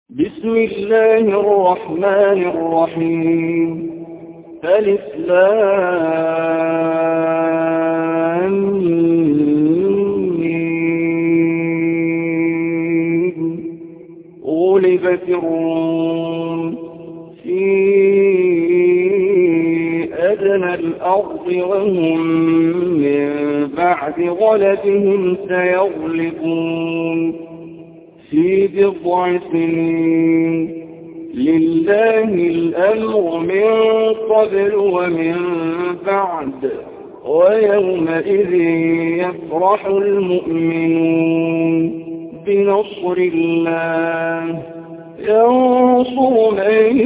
بسم الله الرحمن الرحيم. ألف لام ميم. غلبت الروم في أدنى الأرض وهم من بعد غلبهم سيغلبون في بضع سنين. لله الأمر من قبل ومن بعد، ويومئذ يفرح المؤمنون بنصر الله ينصر من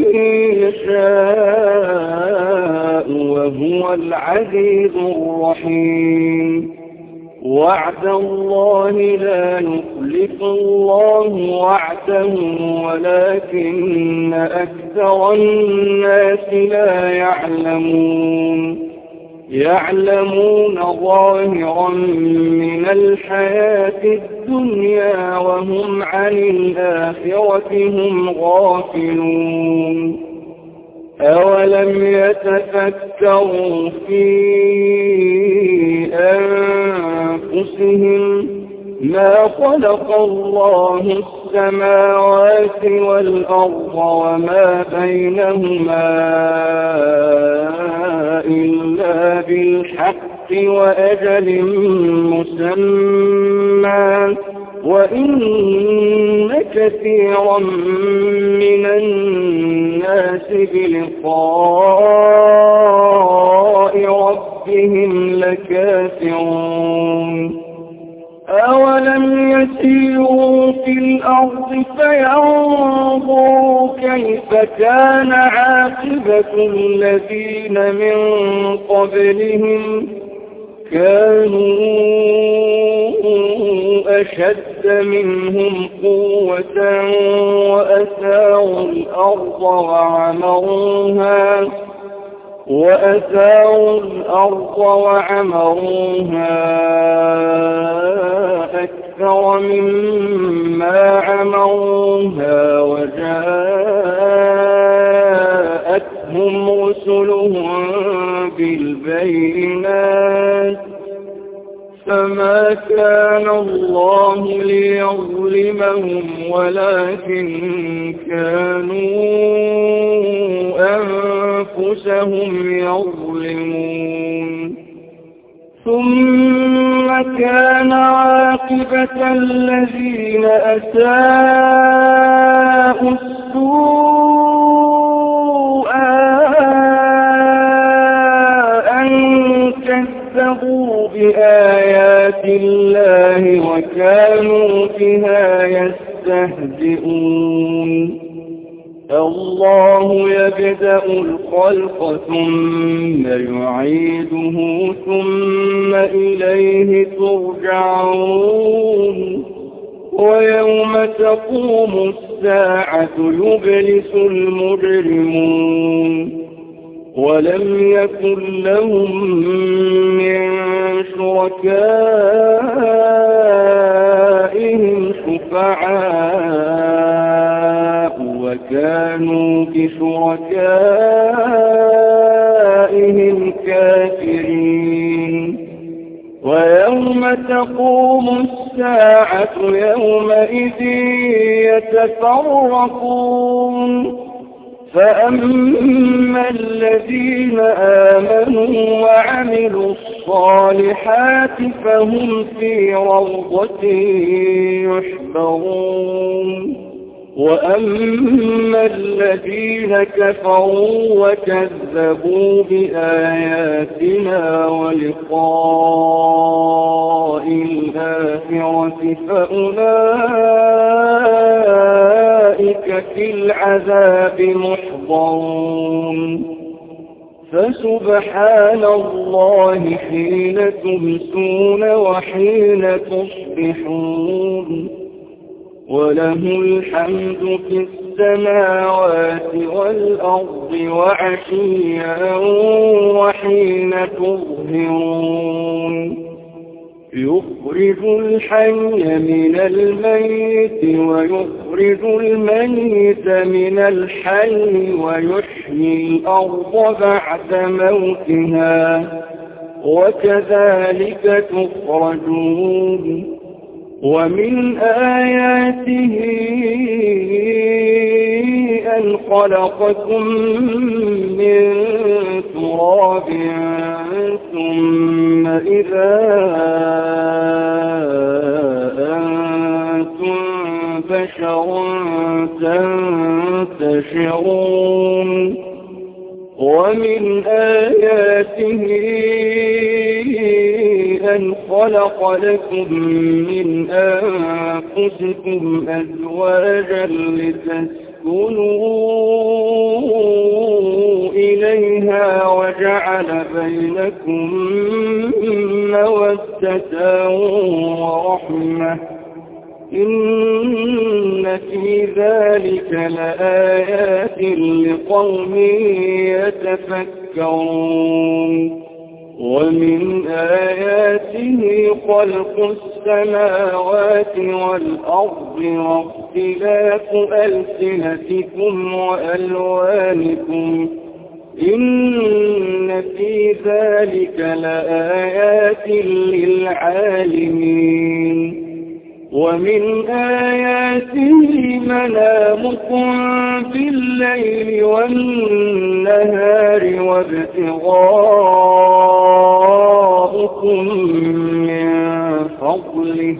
يشاء وهو العزيز الرحيم. وعد الله لا يخلف الله وعده ولكن أكثر الناس لا يعلمون ظاهرا من الحياة الدنيا وهم عن الآخرة هم غافلون. أولم يتفكروا في أنفسهم ما خلق الله السماوات والأرض وما بينهما إلا بالحق وأجل مسمى، وإن كثيرا من الناس بلقاء ربهم لكافرون. أولم يسيروا في الأرض فينظروا كيف كان عاقبة الذين من قبلهم كانوا أشد منهم قوة وأثاروا الأرض وعمروها أكثر مما عمروها وجاءتهم رسلهم بالبينات فما كان الله ليظلمهم ولكن كانوا أنفسهم يظلمون. ثم كان عاقبة الذين أساءوا السوء أن كذبوا بآيات الله وكانوا بها يستهزئون. الله يبدأ الخلق ثم يعيده ثم إليه ترجعون. ويوم تقوم الساعة يبلس المجرمون ولم يكن لهم من شركائهم شفعاء وكانوا بشركائهم كافرين. ويوم تقوم الساعة يومئذ يتفرقون فأما الذين آمنوا وعملوا الصالحات فهم في روضة يحبرون. وأما الذين كفروا وكذبوا بآياتنا ولقاء الآخرة فأولئك في العذاب محضرون. فسبحان الله حين تمسون وحين تصبحون وله الحمد في السماوات والأرض وعشيا وحين تظهرون. يخرج الحي من الميت ويخرج الميت من الحي ويحيي الأرض بعد موتها وكذلك تخرجون ومن آياته أن خلقكم من تراب ثم إذا أنتم بشر تنتشرون ومن آياته أن خلق لكم من أنفسكم أزواجا لتسكنوا إليها وجعل بينكم مودة ورحمة إن في ذلك لآيات لقوم يتفكرون ومن آياته خلق السماوات والأرض واختلاف ألسنتكم وألوانكم إن في ذلك لآيات للعالمين ومن آياته منامكم بالليل والنهار وابتغاؤكم من فضله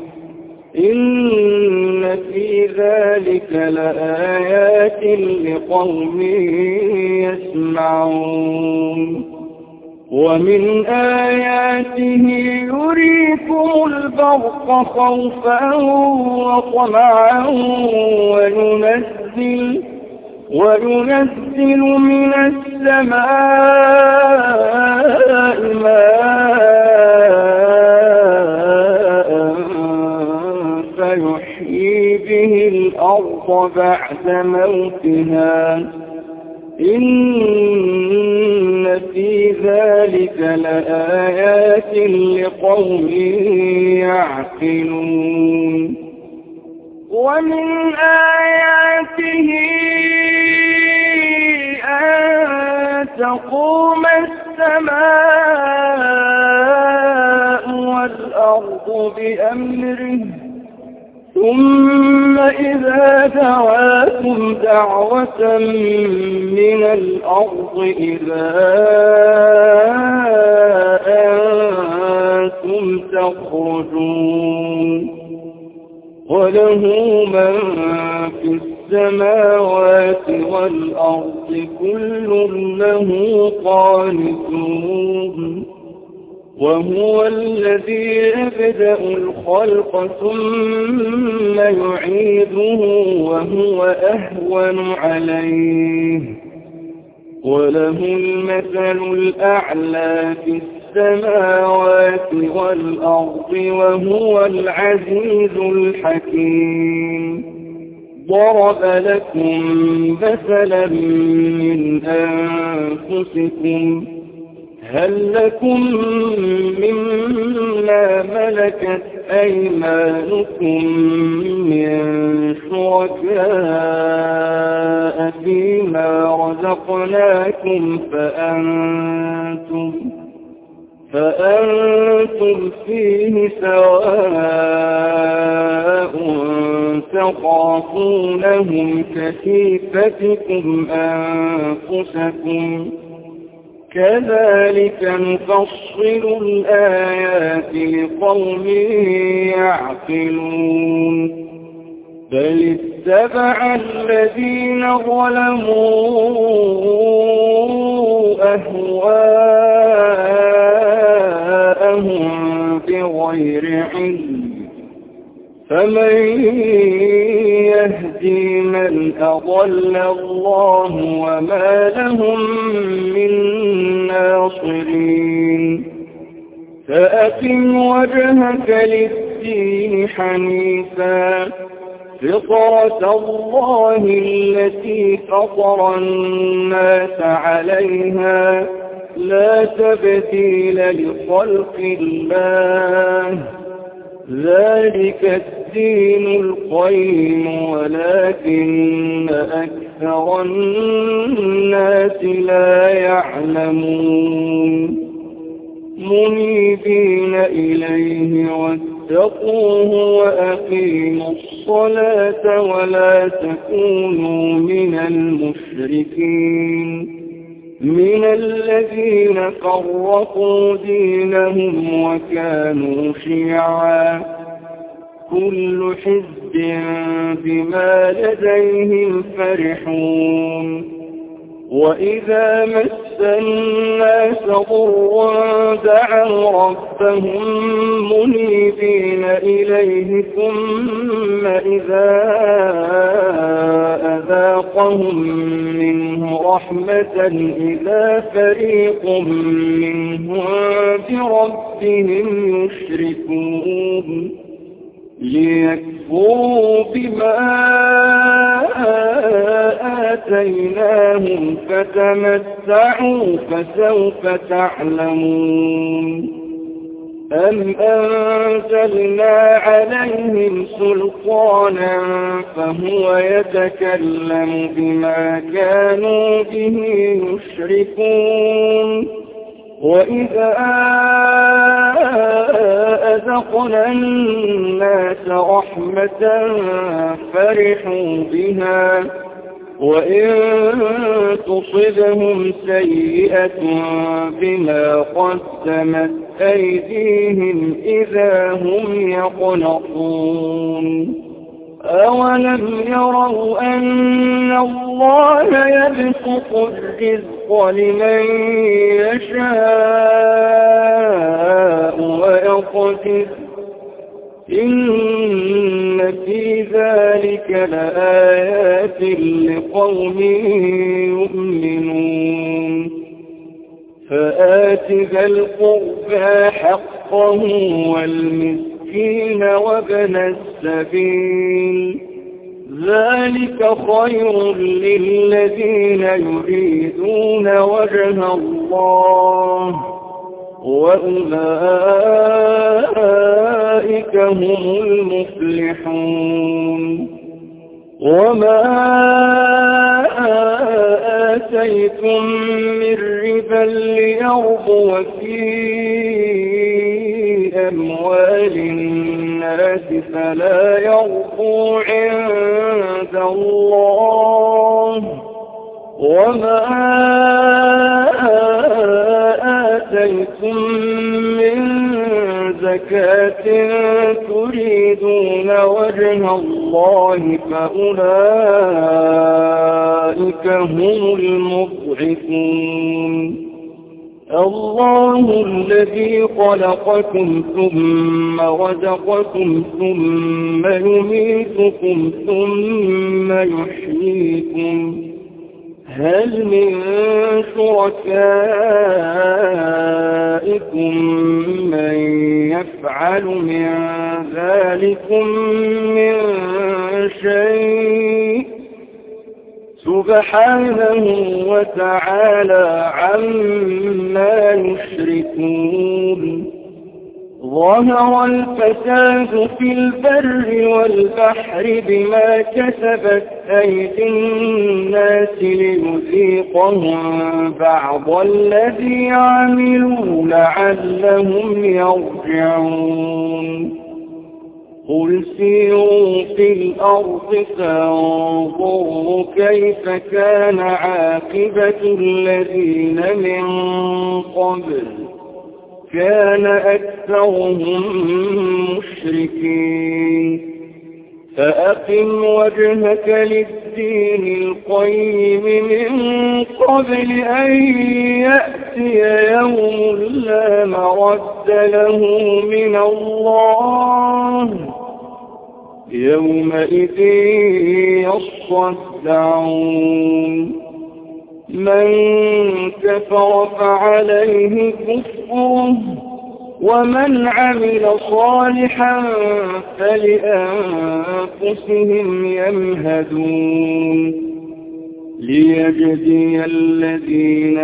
إن في ذلك لآيات لقوم يسمعون ومن آياته يريكم البرق خوفا وطمعا وينزل من السماء ماء فيحيي به الأرض بعد موتها إن في ذلك لآيات لقوم يعقلون ومن آياته أن تقوم السماء والأرض بأمره ثم إذا دعاكم دعوة من الأرض إذا أنتم تخرجون وله من في السماوات والأرض كل له قانتون وهو الذي يبدأ الخلق ثم يعيده وهو أهون عليه وله المثل الأعلى في السماوات والأرض وهو العزيز الحكيم ضرب لكم مثلا من أنفسكم هل لكم مما ملكت أيمانكم من شركاء فيما رزقناكم فأنتم فيه سواء تخافونهم كخيفتكم أنفسكم كذلك نفصل الآيات لقوم يعقلون بل اتبع الذين ظلموا أهواءهم بغير علم فمن يهدي من أضل الله وما لهم من ناصرين فأقم وجهك للدين حنيفا فطرة الله التي فطر الناس عليها لا تبديل لخلق الله ذلك الدين القيم ولكن أكثر الناس لا يعلمون منيبين إليه واتقوه وأقيموا الصلاة ولا تكونوا من المشركين من الذين فرقوا دينهم وكانوا شيعا كل حزب بما لديهم فرحون وإذا مس الناس ضر دعوا ربهم منيبين إليه ثم إذا أذاقهم منه رحمة إذا فريق منهم بربهم يشركون ليكفروا بما آتيناهم فتمتعوا فسوف تعلمون أم أنزلنا عليهم سلطانا فهو يتكلم بما كانوا به يشركون وإذا أذقنا الناس رحمة فرحوا بها وإن تصبهم سيئة بما قدمت أيديهم إذا هم يقنطون أولم يروا أن الله يبسط الرزق لمن يشاء ويقدر إن في ذلك لآيات لقوم يؤمنون فآت ذا القربى حقه والمسكين وابن السبيل ذلك خير للذين يريدون وجه الله وأولئك هم المفلحون وما آتيتم من ربا ليربو في أموال الناس فلا يربو عند الله وما آتيتم من زكاة تريدون وجه الله فأولئك هم المضعفون الله الذي خلقكم ثم رزقكم ثم يميتكم ثم يحييكم هل من شركائكم من يفعل من ذلكم من شيء سبحانه وتعالى عما يشركون ظهر الفساد في البر والبحر بما كسبت أيدي الناس ليذيقهم بعض الذي عملوا لعلهم يرجعون قل سيروا في الأرض فانظروا كيف كان عاقبة الذين من قبل كان أكثرهم مشركين فأقم وجهك للدين القيم من قبل أن يأتي يوم لا مرد له من الله يومئذ يصدعون من كفر فعليه كفره ومن عمل صالحا فلأنفسهم يمهدون ليجزي الذين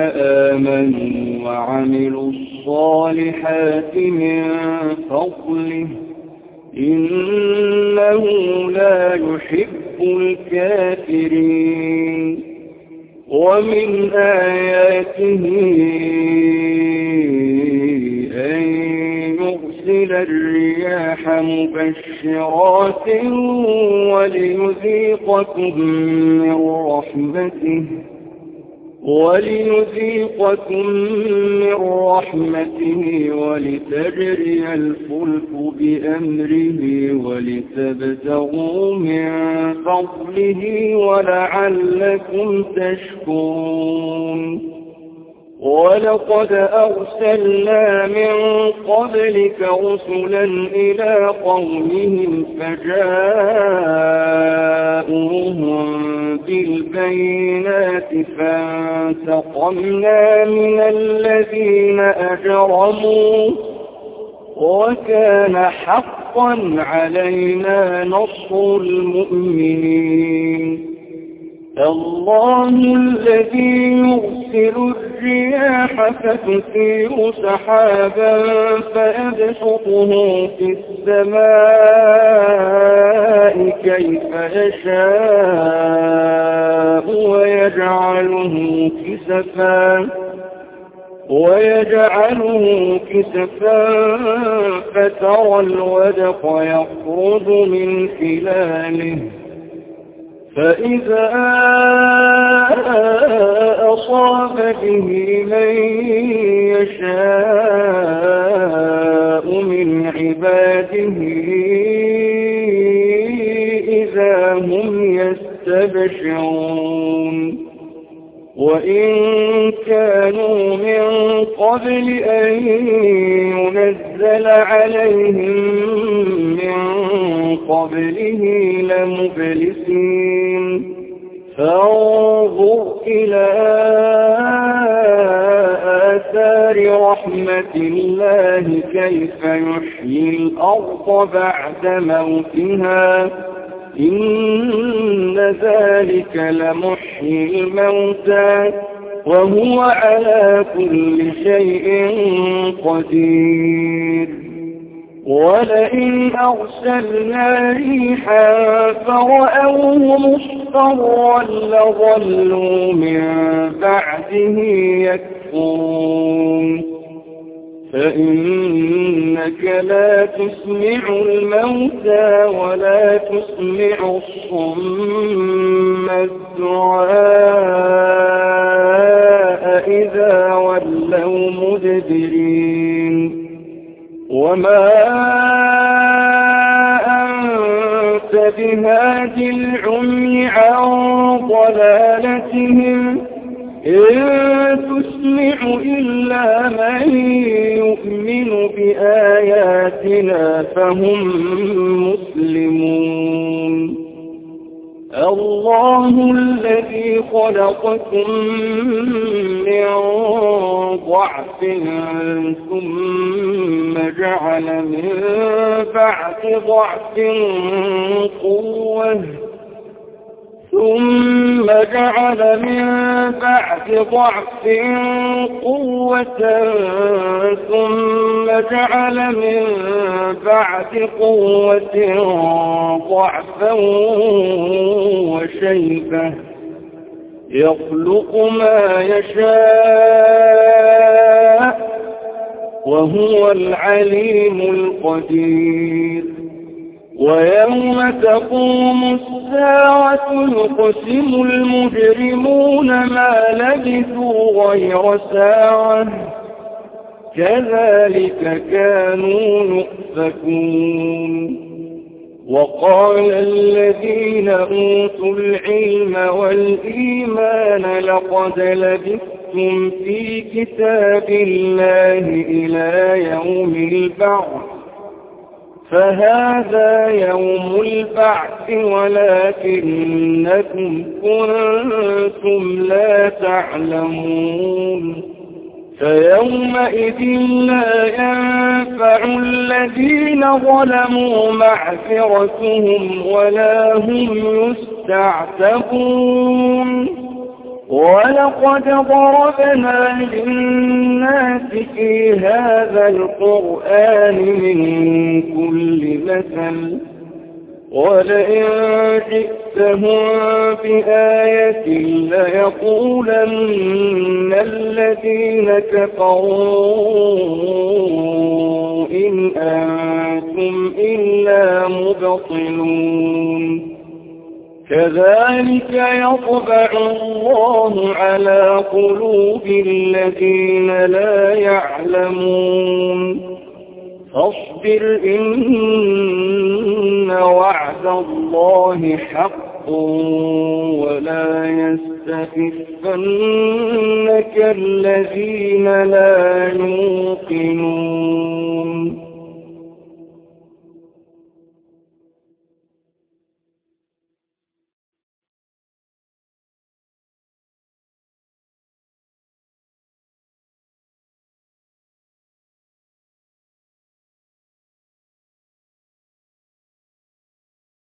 آمنوا وعملوا الصالحات من فضله إنه لا يحب الكافرين ومن آياته أن يرسل الرياح مبشرات وليذيقكم من رحمته ولتجري الفلك بأمره ولتبتغوا من فضله ولعلكم تشكرون ولقد أرسلنا من قبلك رسلا إلى قومهم فجاءوهم بالبينات فانتقمنا من الذين أجرموا وكان حقا علينا نصر المؤمنين الله الذي يرسل الرياح فتثير سحابا فيبسطه في السماء كيف يشاء ويجعله كسفا فترى الودق يخرج من خلاله فإذا أصاب به من يشاء من عباده إذا هم يستبشرون وإن كانوا من قبل أن ينزل عليهم من قبله لمبلسين فانظر إلى آثار رحمة الله كيف يحيي الأرض بعد موتها إن ذلك لمحيي الموتى وهو على كل شيء قدير ولئن أرسلنا ريحا فرأوه مصفرا لظلوا من بعده يكفرون فإنك لا تسمع الموتى ولا تسمع الصم الدعاء إذا ولوا مدبرين وما أنت بهاد العمي عن ضلالتهم إن تسمع إلا من يؤمن بآياتنا فهم مسلمون الله الذي خلقكم من ضعف ثم جعل من بعد ضعف قوة ثم جعل من بعد ضعف قوة ثم جعل من بعد قوة ضعفا وشيبة يخلق ما يشاء وهو العليم القدير ويوم تقوم الساعة يقسم المجرمون ما لبثوا غير ساعة كذلك كانوا يؤفكون وقال الذين أوتوا العلم والإيمان لقد لبثتم في كتاب الله إلى يوم البعث فهذا يوم البعث ولكنكم كنتم لا تعلمون فيومئذ لا ينفع الذين ظلموا معذرتهم ولا هم يستعتبون ولقد ضربنا للناس في هذا القرآن من كل مثل ولئن جئتهم بآية ليقولن الذين كفروا إن أنتم إلا مبطلون كذلك يطبع الله على قلوب الذين لا يعلمون فاصبر إن وعد الله حق ولا يستخفنك الذين لا يوقنون